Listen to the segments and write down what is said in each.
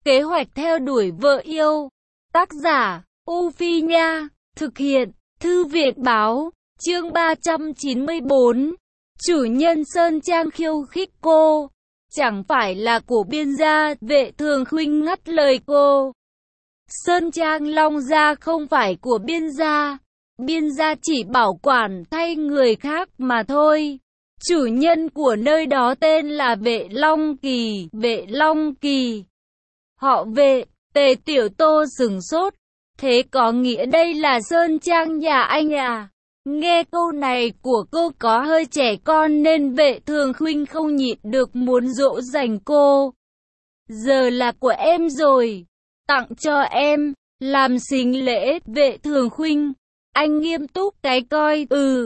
Kế hoạch theo đuổi vợ yêu. Tác giả, U Phi Nha. Thực hiện, Thư viện Báo. Chương 394. Chủ nhân Sơn Trang khiêu khích cô. Chẳng phải là của Biên gia, Vệ Thường Khuynh ngắt lời cô. Sơn Trang Long Gia không phải của Biên gia. Biên gia chỉ bảo quản thay người khác mà thôi. Chủ nhân của nơi đó tên là Vệ Long Kỳ. Vệ Long Kỳ. Họ Vệ. Tề Tiểu Tô sửng sốt. Thế có nghĩa đây là Sơn Trang nhà anh à? Nghe câu này của cô có hơi trẻ con nên Vệ Thường Khuynh không nhịn được muốn dỗ dành cô. Giờ là của em rồi. Tặng cho em. Làm xính lễ. Vệ Thường Khuynh. Anh nghiêm túc cái coi.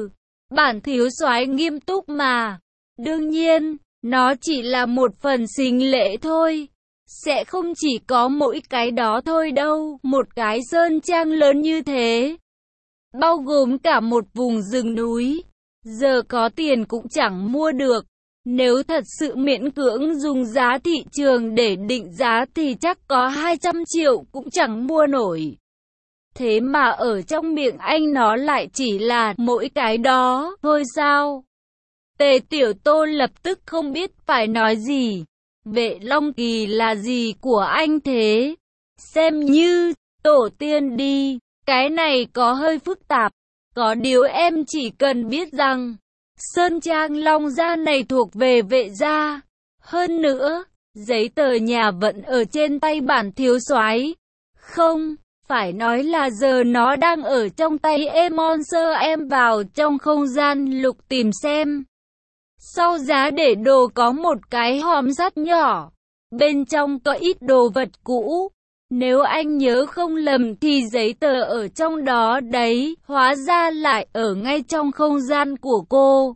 Bản thiếu soái nghiêm túc mà. Đương nhiên, nó chỉ là một phần xính lễ thôi. Sẽ không chỉ có mỗi cái đó thôi đâu. Một cái sơn trang lớn như thế, bao gồm cả một vùng rừng núi, giờ có tiền cũng chẳng mua được. Nếu thật sự miễn cưỡng dùng giá thị trường để định giá thì chắc có 200 triệu cũng chẳng mua nổi. Thế mà ở trong miệng anh nó lại chỉ là mỗi cái đó thôi sao? Tề Tiểu Tô lập tức không biết phải nói gì. Vệ Long Kỳ là gì của anh thế? Xem như tổ tiên đi. Cái này có hơi phức tạp. Có điều em chỉ cần biết rằng Sơn Trang Long Gia này thuộc về Vệ gia. Hơn nữa, giấy tờ nhà vẫn ở trên tay bản thiếu soái. Không, phải nói là giờ nó đang ở trong tay em. Monster em vào trong không gian lục tìm xem. Sau giá để đồ có một cái hòm sắt nhỏ. Bên trong có ít đồ vật cũ. Nếu anh nhớ không lầm thì giấy tờ ở trong đó đấy, hóa ra lại ở ngay trong không gian của cô.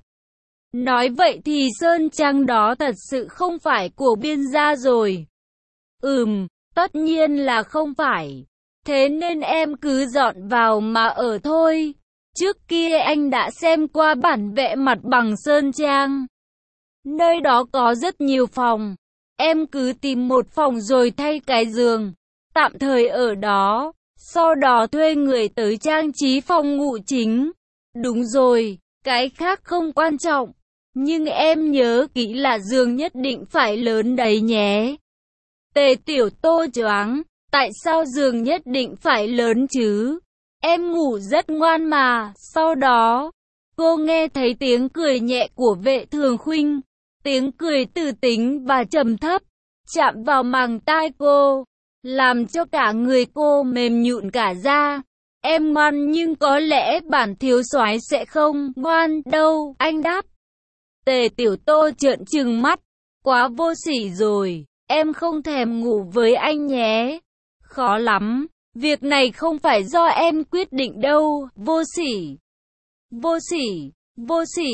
Nói vậy thì sơn trang đó thật sự không phải của Biên gia rồi. Tất nhiên là không phải. Thế nên em cứ dọn vào mà ở thôi. Trước kia anh đã xem qua bản vẽ mặt bằng sơn trang. Nơi đó có rất nhiều phòng. Em cứ tìm một phòng rồi thay cái giường tạm thời ở đó, sau đó thuê người tới trang trí phòng ngủ chính. Đúng rồi, cái khác không quan trọng, nhưng em nhớ kỹ là giường nhất định phải lớn đấy nhé. Tề Tiểu Tô choáng, tại sao giường nhất định phải lớn chứ? Em ngủ rất ngoan mà. Sau đó, cô nghe thấy tiếng cười nhẹ của Vệ Thường Khuynh, tiếng cười từ tính và trầm thấp, chạm vào màng tai cô, làm cho cả người cô mềm nhũn cả da. Em ngoan nhưng có lẽ bản thiếu soái sẽ không ngoan đâu, anh đáp. Tề Tiểu Tô trợn trừng mắt, quá vô sỉ rồi, em không thèm ngủ với anh nhé. Khó lắm, việc này không phải do em quyết định đâu, vô sỉ. Vô sỉ, vô sỉ,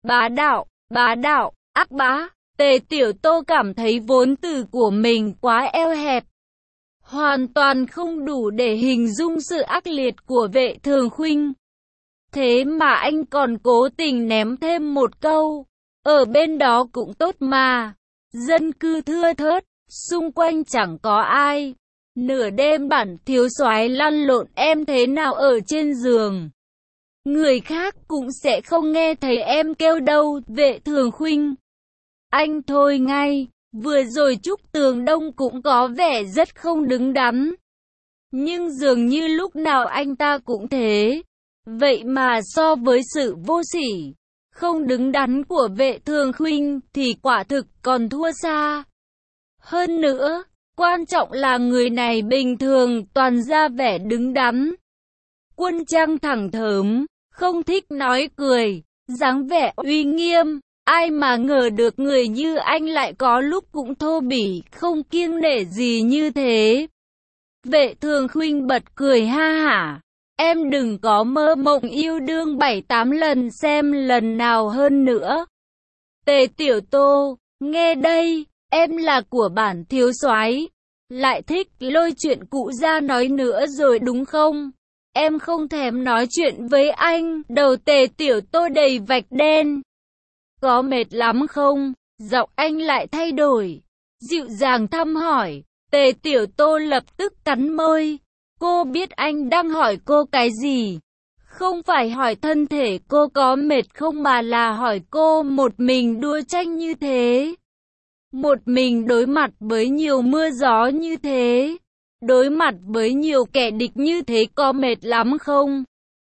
bá đạo, ác bá. Tề Tiểu Tô cảm thấy vốn từ của mình quá eo hẹp, hoàn toàn không đủ để hình dung sự ác liệt của Vệ Thường Khuynh. Thế mà anh còn cố tình ném thêm một câu, ở bên đó cũng tốt mà, dân cư thưa thớt, xung quanh chẳng có ai. Nửa đêm bản thiếu soái lăn lộn em thế nào ở trên giường, người khác cũng sẽ không nghe thấy em kêu đâu. Vệ Thường Khuynh, anh thôi ngay. Vừa rồi Trúc Tường Đông cũng có vẻ rất không đứng đắn, nhưng dường như lúc nào anh ta cũng thế. Vậy mà so với sự vô sỉ, không đứng đắn của Vệ Thường Khuynh thì quả thực còn thua xa. Hơn nữa, quan trọng là người này bình thường toàn ra vẻ đứng đắn, quân trang thẳng thớm, không thích nói cười, dáng vẻ uy nghiêm. Ai mà ngờ được người như anh lại có lúc cũng thô bỉ, không kiêng nể gì như thế. Vệ Thường Khuynh bật cười ha hả. Em đừng có mơ mộng yêu đương 7-8 lần xem lần nào hơn nữa. Tề Tiểu Tô, nghe đây, em là của bản thiếu soái, lại thích lôi chuyện cũ ra nói nữa rồi đúng không? Em không thèm nói chuyện với anh. Đầu Tề Tiểu Tô đầy vạch đen. Có mệt lắm không? Giọng anh lại thay đổi, dịu dàng thăm hỏi. Tề Tiểu Tô lập tức cắn môi. Cô biết anh đang hỏi cô cái gì. Không phải hỏi thân thể cô có mệt không mà là hỏi cô một mình đua tranh như thế. Một mình đối mặt với nhiều mưa gió như thế. Đối mặt với nhiều kẻ địch như thế có mệt lắm không?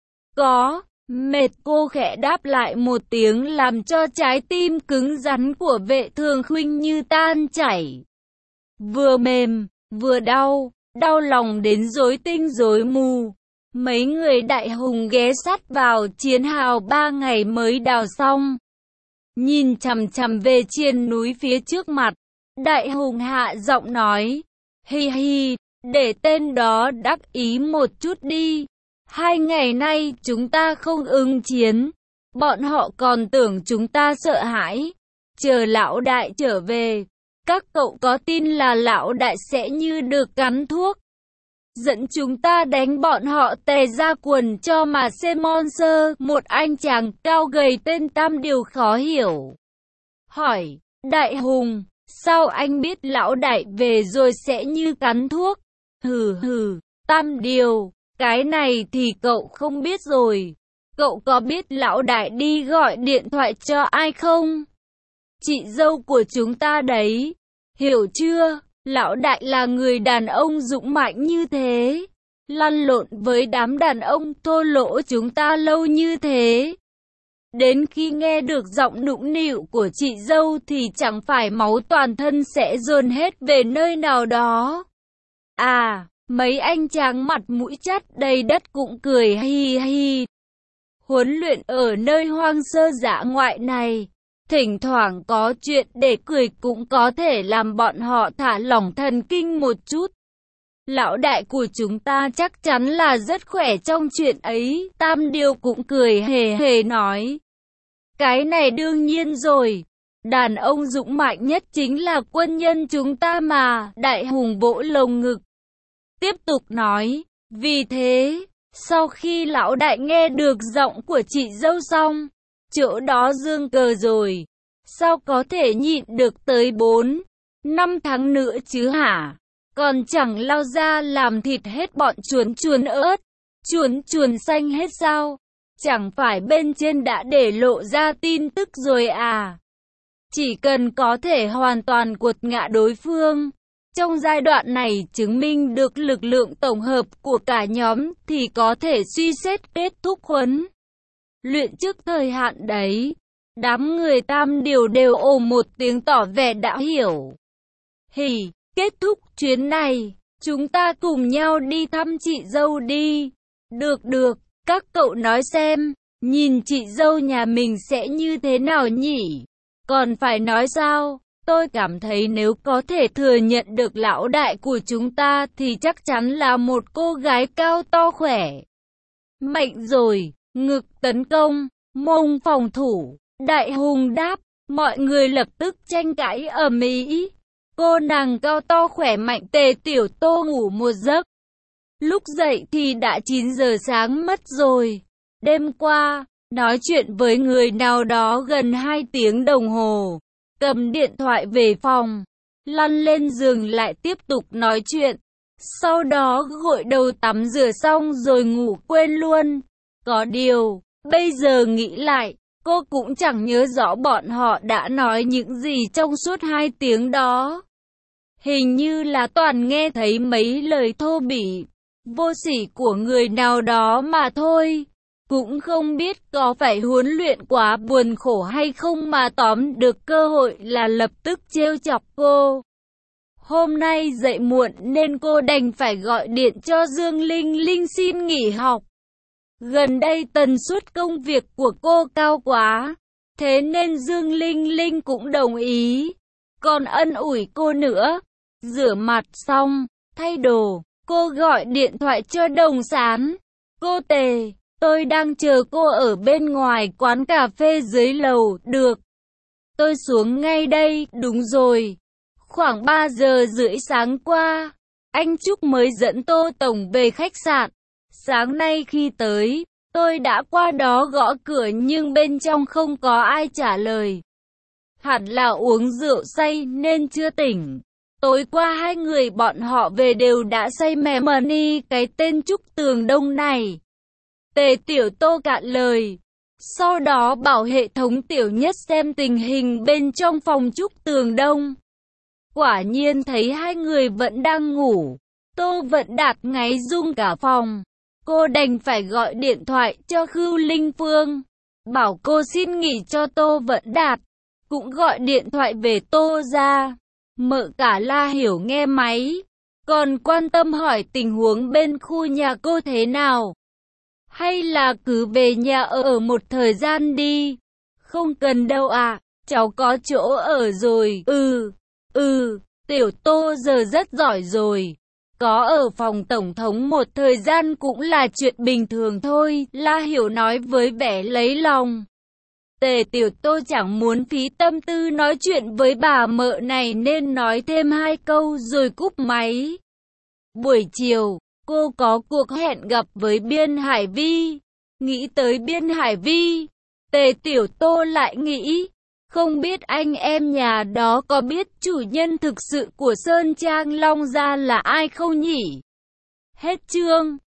Có, mệt, cô khẽ đáp lại một tiếng làm cho trái tim cứng rắn của Vệ Thường Khuynh như tan chảy. Vừa mềm, vừa đau, đau lòng đến rối tinh rối mù. Mấy người Đại Hùng ghé sát vào chiến hào 3 ngày mới đào xong. Nhìn chằm chằm về trên núi phía trước mặt, Đại Hùng hạ giọng nói, hi hi, để tên đó đắc ý một chút đi. 2 ngày nay chúng ta không ứng chiến, bọn họ còn tưởng chúng ta sợ hãi. Chờ lão đại trở về, các cậu có tin là lão đại sẽ như được cắn thuốc, dẫn chúng ta đánh bọn họ tè ra quần cho mà xem monster. Một anh chàng cao gầy tên Tam Điều khó hiểu hỏi, Đại Hùng, sao anh biết lão đại về rồi sẽ như cắn thuốc? Hừ hừ, Tam Điều, cái này thì cậu không biết rồi. Cậu có biết lão đại đi gọi điện thoại cho ai không? Chị dâu của chúng ta đấy, hiểu chưa? Lão đại là người đàn ông dũng mạnh như thế, lăn lộn với đám đàn ông thô lỗ chúng ta lâu như thế. Đến khi nghe được giọng nũng nịu của chị dâu thì chẳng phải máu toàn thân sẽ dồn hết về nơi nào đó. À, mấy anh chàng mặt mũi chát đầy đất cũng cười hi hi. Huấn luyện ở nơi hoang sơ dã ngoại này, thỉnh thoảng có chuyện để cười cũng có thể làm bọn họ thả lỏng thần kinh một chút. Lão đại của chúng ta chắc chắn là rất khỏe trong chuyện ấy. Tam Điều cũng cười hề hề nói, cái này đương nhiên rồi, đàn ông dũng mạnh nhất chính là quân nhân chúng ta mà. Đại Hùng vỗ lồng ngực, tiếp tục nói, vì thế, sau khi lão đại nghe được giọng của chị dâu xong, chỗ đó dương cờ rồi, sao có thể nhịn được tới 4-5 tháng nữa chứ hả? Còn chẳng lao ra làm thịt hết bọn chuồn chuồn ớt, chuồn xanh hết sao? Chẳng phải bên trên đã để lộ ra tin tức rồi à? Chỉ cần có thể hoàn toàn quật ngã đối phương, trong giai đoạn này chứng minh được lực lượng tổng hợp của cả nhóm thì có thể suy xét kết thúc huấn luyện trước thời hạn đấy. Đám người Tam Điều đều ồ một tiếng tỏ vẻ đã hiểu. Hỉ, kết thúc chuyến này, chúng ta cùng nhau đi thăm chị dâu đi. Được, các cậu nói xem, nhìn chị dâu nhà mình sẽ như thế nào nhỉ? Còn phải nói sao? Tôi cảm thấy nếu có thể thừa nhận được lão đại của chúng ta thì chắc chắn là một cô gái cao to khỏe mạnh rồi. Ngực tấn công, mông phòng thủ. Đại Hùng đáp, mọi người lập tức tranh cãi ầm ĩ. Cô nàng cao to khỏe mạnh Tề Tiểu Tô ngủ một giấc. Lúc dậy thì đã 9 giờ sáng mất rồi. Đêm qua, nói chuyện với người nào đó gần 2 tiếng đồng hồ. Cầm điện thoại về phòng, lăn lên giường lại tiếp tục nói chuyện. Sau đó gội đầu tắm rửa xong rồi ngủ quên luôn. Có điều, bây giờ nghĩ lại, cô cũng chẳng nhớ rõ bọn họ đã nói những gì trong suốt 2 tiếng đó. Hình như là toàn nghe thấy mấy lời thô bỉ, vô sỉ của người nào đó mà thôi. Cũng không biết có phải huấn luyện quá buồn khổ hay không mà tóm được cơ hội là lập tức trêu chọc cô. Hôm nay dậy muộn nên cô đành phải gọi điện cho Dương Linh Linh xin nghỉ học. Gần đây tần suất công việc của cô cao quá, thế nên Dương Linh Linh cũng đồng ý. Còn ân ủi cô nữa. Rửa mặt xong, thay đồ, cô gọi điện thoại cho Đồng Sán. Cô Tề, tôi đang chờ cô ở bên ngoài quán cà phê dưới lầu. Được, tôi xuống ngay đây. Đúng rồi, khoảng 3 giờ rưỡi sáng qua, anh Trúc mới dẫn Tô Tổng về khách sạn. Sáng nay khi tới, tôi đã qua đó gõ cửa nhưng bên trong không có ai trả lời. Hẳn là uống rượu say nên chưa tỉnh. Tối qua hai người bọn họ về đều đã say mẻ money cái tên Trúc Tường Đông này. Tề Tiểu Tô cạn lời. Sau đó bảo hệ thống Tiểu Nhất xem tình hình bên trong phòng Trúc Tường Đông. Quả nhiên thấy hai người vẫn đang ngủ. Tô Vận Đạt ngáy rung cả phòng. Cô đành phải gọi điện thoại cho Khưu Linh Phương, bảo cô xin nghỉ cho Tô Vận Đạt. Cũng gọi điện thoại về Tô ra. Mợ cả La Hiểu nghe máy, còn quan tâm hỏi tình huống bên khu nhà cô thế nào. Hay là cứ về nhà ở một thời gian đi. Không cần đâu ạ, cháu có chỗ ở rồi. Tiểu Tô giờ rất giỏi rồi. Có ở phòng tổng thống một thời gian cũng là chuyện bình thường thôi, La Hiểu nói với vẻ lấy lòng. Tề Tiểu Tô chẳng muốn phí tâm tư nói chuyện với bà mợ này nên nói thêm hai câu rồi cúp máy. Buổi chiều, cô có cuộc hẹn gặp với Biên Hải Vi. Nghĩ tới Biên Hải Vi, Tề Tiểu Tô lại nghĩ, không biết anh em nhà đó có biết chủ nhân thực sự của Sơn Trang Long Gia là ai không nhỉ? Hết chương.